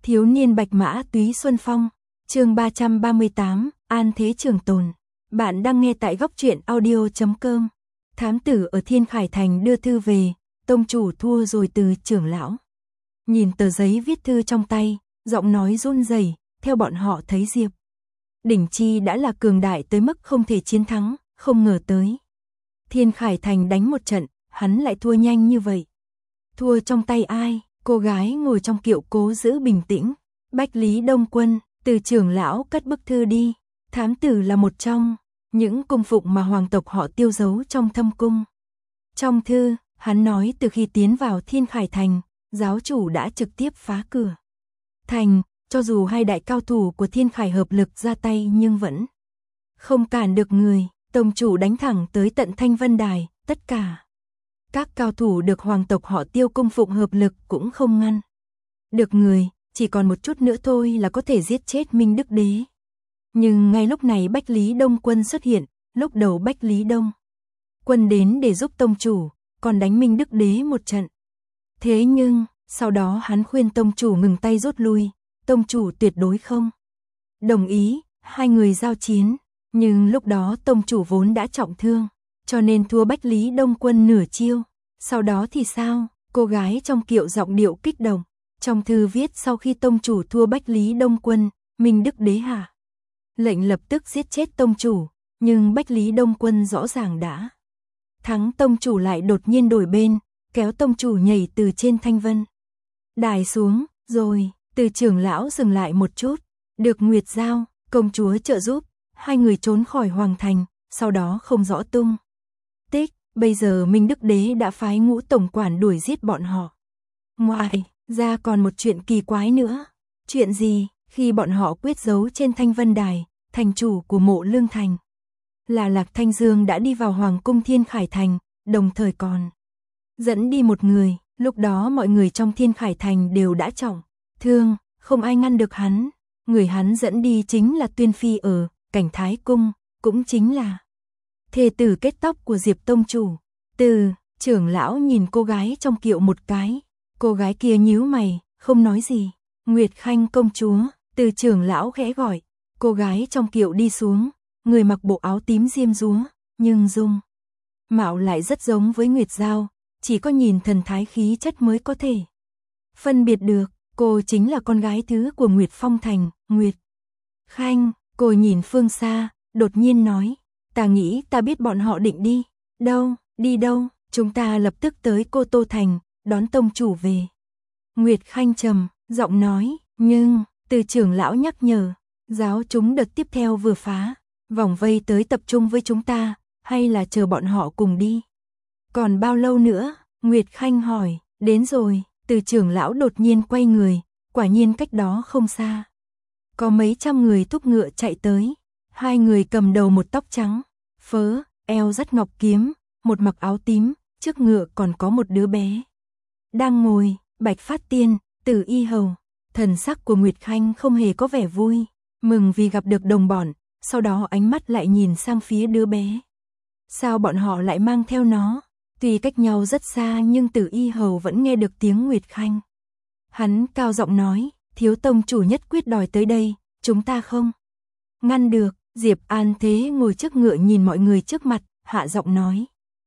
Thiếu niên bạch mã túy xuân phong, chương 338, An thế trường tồn. Bạn đang nghe tại góc truyện audio.com. Thám tử ở Thiên Khải Thành đưa thư về, tông chủ thua rồi từ trưởng lão. Nhìn tờ giấy viết thư trong tay, giọng nói run rẩy, theo bọn họ thấy Diệp Đỉnh Chi đã là cường đại tới mức không thể chiến thắng, không ngờ tới. Thiên Khải Thành đánh một trận, hắn lại thua nhanh như vậy. Thua trong tay ai? Cô gái ngồi trong kiệu cố giữ bình tĩnh. Bách Lý Đông Quân, từ trưởng lão cất bức thư đi. Thám tử là một trong những cung phụng mà hoàng tộc họ Tiêu giấu trong thâm cung. Trong thư, hắn nói từ khi tiến vào Thiên Khải Thành, giáo chủ đã trực tiếp phá cửa thành, cho dù hai đại cao thủ của Thiên Khải hợp lực ra tay nhưng vẫn không cản được người. Tông chủ đánh thẳng tới tận Thanh Vân Đài, tất cả các cao thủ được hoàng tộc họ Tiêu cung phụng hợp lực cũng không ngăn được người, chỉ còn một chút nữa thôi là có thể giết chết Minh Đức Đế. Nhưng ngay lúc này Bách Lý Đông Quân xuất hiện. Lúc đầu Bách Lý Đông Quân đến để giúp tông chủ, còn đánh Minh Đức Đế một trận. Thế nhưng, sau đó hắn khuyên tông chủ ngừng tay rút lui, tông chủ tuyệt đối không đồng ý, hai người giao chiến. Nhưng lúc đó tông chủ vốn đã trọng thương, cho nên thua Bách Lý Đông Quân nửa chiêu. Sau đó thì sao? Cô gái trong kiệu giọng điệu kích động. Trong thư viết sau khi tông chủ thua Bách Lý Đông Quân, Minh Đức Đế hạ lệnh lập tức giết chết tông chủ. Nhưng Bách Lý Đông Quân rõ ràng đã thắng, tông chủ lại đột nhiên đổi bên, kéo tông chủ nhảy từ trên Thanh Vân Đài xuống. Rồi, từ trưởng lão dừng lại một chút. Được Nguyệt Giao, công chúa trợ giúp, hai người trốn khỏi hoàng thành, sau đó không rõ tung tích. Bây giờ Minh Đức Đế đã phái Ngũ tổng quản đuổi giết bọn họ. Ngoài ra còn một chuyện kỳ quái nữa. Chuyện gì? Khi bọn họ quyết giấu trên Thanh Vân Đài, thành chủ của Mộ Lương Thành là Lạc Thanh Dương đã đi vào hoàng cung Thiên Khải Thành, đồng thời còn dẫn đi một người. Lúc đó mọi người trong Thiên Khải Thành đều đã trọng thương, không ai ngăn được hắn. Người hắn dẫn đi chính là Tuyên Phi ở Cảnh Thái Cung, cũng chính là thê tử kết tóc của Diệp tông chủ. Từ trưởng lão nhìn cô gái trong kiệu một cái, cô gái kia nhíu mày, không nói gì. Nguyệt Khanh công chúa, từ trưởng lão khẽ gọi. Cô gái trong kiệu đi xuống, người mặc bộ áo tím diêm dúa, nhưng dung mạo lại rất giống với Nguyệt Giao, chỉ có nhìn thần thái khí chất mới có thể phân biệt được. Cô chính là con gái thứ của Nguyệt Phong Thành, Nguyệt Khanh. Cô nhìn phương xa, đột nhiên nói, ta nghĩ ta biết bọn họ định đi. Đâu? Đi đâu? Chúng ta lập tức tới Cô Tô Thành, đón tông chủ về. Nguyệt Khanh trầm giọng nói, nhưng, từ trưởng lão nhắc nhở, giáo chúng đợt tiếp theo vừa phá vòng vây tới tập trung với chúng ta, hay là chờ bọn họ cùng đi? Còn bao lâu nữa? Nguyệt Khanh hỏi. Đến rồi. Từ trưởng lão đột nhiên quay người, quả nhiên cách đó không xa có mấy trăm người thúc ngựa chạy tới. Hai người cầm đầu một tóc trắng phớ, eo dắt ngọc kiếm, một mặc áo tím, trước ngựa còn có một đứa bé đang ngồi. Bạch Phát Tiên, Tử Y Hầu. Thần sắc của Nguyệt Khanh không hề có vẻ vui mừng vì gặp được đồng bọn, sau đó ánh mắt lại nhìn sang phía đứa bé. Sao bọn họ lại mang theo nó? Tuy cách nhau rất xa nhưng Tử Y Hầu vẫn nghe được tiếng Nguyệt Khanh. Hắn cao giọng nói, thiếu tông chủ nhất quyết đòi tới đây, chúng ta không ngăn được. Diệp An Thế ngồi trước ngựa nhìn mọi người trước mặt, hạ giọng nói,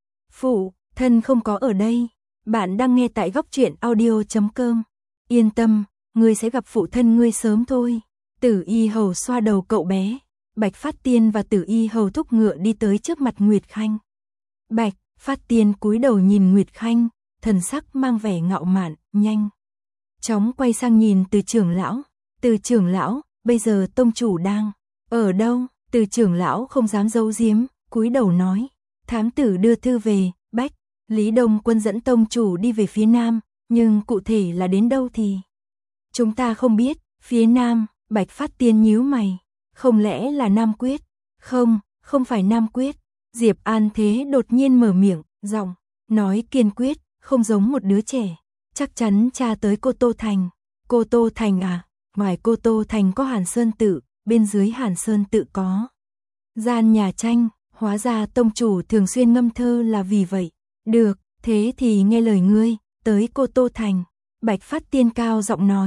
phụ thân không có ở đây. Bạn đang nghe tại góc truyện audio.com. Yên tâm, ngươi sẽ gặp phụ thân ngươi sớm thôi. Tử Y Hầu xoa đầu cậu bé. Bạch Phát Tiên và Tử Y Hầu thúc ngựa đi tới trước mặt Nguyệt Khanh. Bạch Phát Tiên cúi đầu nhìn Nguyệt Khanh, thần sắc mang vẻ ngạo mạn, nhanh chóng quay sang nhìn từ trưởng lão. Từ trưởng lão, bây giờ tông chủ đang ở đâu? Từ trưởng lão không dám giấu giếm, cúi đầu nói, thám tử đưa thư về. Bách Lý Đông Quân dẫn tông chủ đi về phía nam, nhưng cụ thể là đến đâu thì chúng ta không biết. Phía nam? Bạch Phát Tiên nhíu mày, không lẽ là Nam Quyết? Không, không phải Nam Quyết. Diệp An Thế đột nhiên mở miệng, giọng nói kiên quyết, không giống một đứa trẻ. Chắc chắn cha tới Cô Tô Thành. Cô Tô Thành à? Ngoài Cô Tô Thành có Hàn Sơn Tự, bên dưới Hàn Sơn Tự có gian nhà tranh. Hóa ra tông chủ thường xuyên ngâm thơ là vì vậy. Được, thế thì nghe lời ngươi, tới Cô Tô Thành. Bạch Phát Tiên cao giọng nói,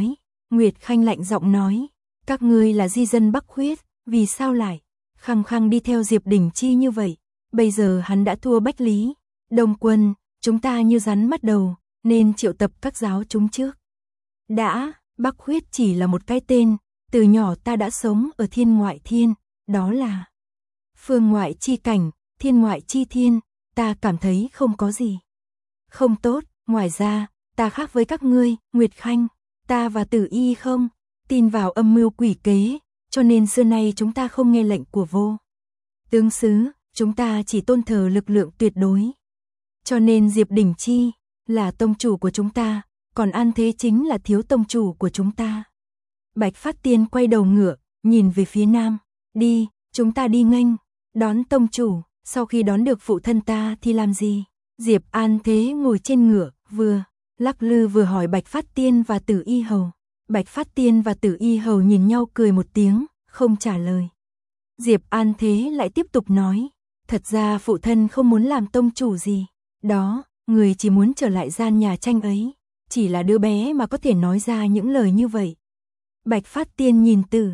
Nguyệt Khanh lạnh giọng nói, các ngươi là di dân Bắc Khuyết, vì sao lại khăng khăng đi theo Diệp Đình Chi như vậy? Bây giờ hắn đã thua Bách Lý Đông Quân, chúng ta như rắn mất đầu, nên triệu tập các giáo chúng trước. Đã, Bắc Khuyết chỉ là một cái tên, từ nhỏ ta đã sống ở thiên ngoại thiên, đó là phương ngoại chi cảnh, thiên ngoại chi thiên, ta cảm thấy không có gì không tốt, ngoài ra, ta khác với các ngươi, Nguyệt Khanh, ta và Tử Y không tin vào âm mưu quỷ kế, cho nên xưa nay chúng ta không nghe lệnh của vô tướng sứ, chúng ta chỉ tôn thờ lực lượng tuyệt đối. Cho nên Diệp Đình Chi là tông chủ của chúng ta, còn An Thế chính là thiếu tông chủ của chúng ta. Bạch Phát Tiên quay đầu ngựa, nhìn về phía nam, đi, chúng ta đi nghênh, đón tông chủ, sau khi đón được phụ thân ta thì làm gì? Diệp An Thế ngồi trên ngựa, vừa lắc lư vừa hỏi Bạch Phát Tiên và Tử Y Hầu. Bạch Phát Tiên và Tử Y Hầu nhìn nhau cười một tiếng, không trả lời. Diệp An Thế lại tiếp tục nói, thật ra phụ thân không muốn làm tông chủ gì, đó, người chỉ muốn trở lại gian nhà tranh ấy, chỉ là đứa bé mà có thể nói ra những lời như vậy. Bạch Phát Tiên nhìn Tử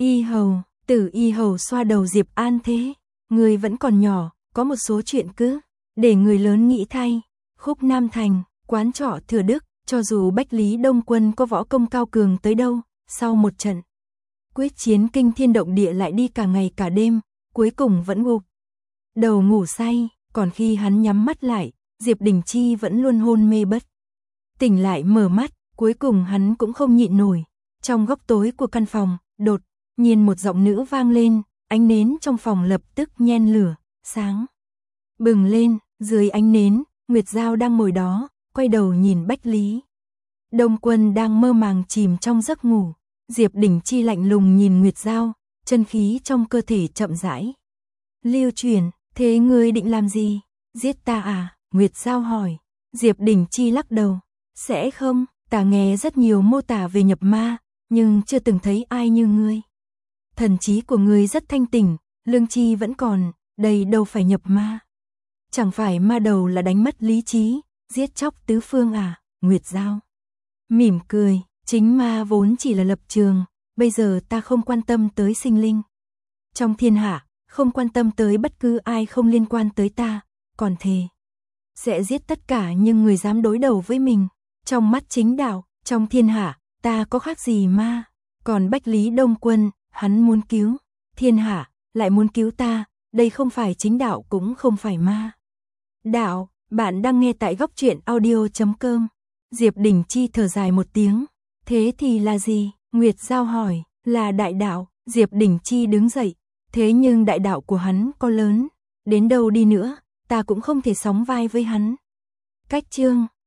Y Hầu xoa đầu Diệp An Thế, người vẫn còn nhỏ, có một số chuyện cứ để người lớn nghĩ thay. Khúc Nam Thành, quán trọ Thừa Đức, cho dù Bách Lý Đông Quân có võ công cao cường tới đâu, sau một trận quyết chiến kinh thiên động địa lại đi cả ngày cả đêm, cuối cùng vẫn gục đầu ngủ say, còn khi hắn nhắm mắt lại, Diệp Đình Chi vẫn luôn hôn mê bất tỉnh lại mở mắt, cuối cùng hắn cũng không nhịn nổi. Trong góc tối của căn phòng, đột nhiên một giọng nữ vang lên, ánh nến trong phòng lập tức nhen lửa, sáng bừng lên, dưới ánh nến, Nguyệt Giao đang ngồi đó, quay đầu nhìn Bách Lý Đông Quân đang mơ màng chìm trong giấc ngủ. Diệp Đình Chi lạnh lùng nhìn Nguyệt Giao, chân khí trong cơ thể chậm rãi lưu chuyển, thế ngươi định làm gì? Giết ta à? Nguyệt Giao hỏi. Diệp Đình Chi lắc đầu, sẽ không, ta nghe rất nhiều mô tả về nhập ma, nhưng chưa từng thấy ai như ngươi. Thần trí của ngươi rất thanh tỉnh, lương chi vẫn còn, đây đâu phải nhập ma. Chẳng phải ma đầu là đánh mất lý trí, giết chóc tứ phương à? Nguyệt Giao mỉm cười, chính ma vốn chỉ là lập trường, bây giờ ta không quan tâm tới sinh linh trong thiên hạ, không quan tâm tới bất cứ ai không liên quan tới ta, còn thề sẽ giết tất cả những người dám đối đầu với mình. Trong mắt chính đạo, trong thiên hạ, ta có khác gì ma? Còn Bách Lý Đông Quân, hắn muốn cứu thiên hạ, lại muốn cứu ta, đây không phải chính đạo cũng không phải ma đạo. Bạn đang nghe tại góc truyện audio.com. Diệp Đình Chi thở dài một tiếng, thế thì là gì? Nguyệt Giao hỏi, là đại đạo. Diệp Đình Chi đứng dậy, thế nhưng đại đạo của hắn có lớn đến đâu đi nữa, ta cũng không thể sóng vai với hắn. Cách chương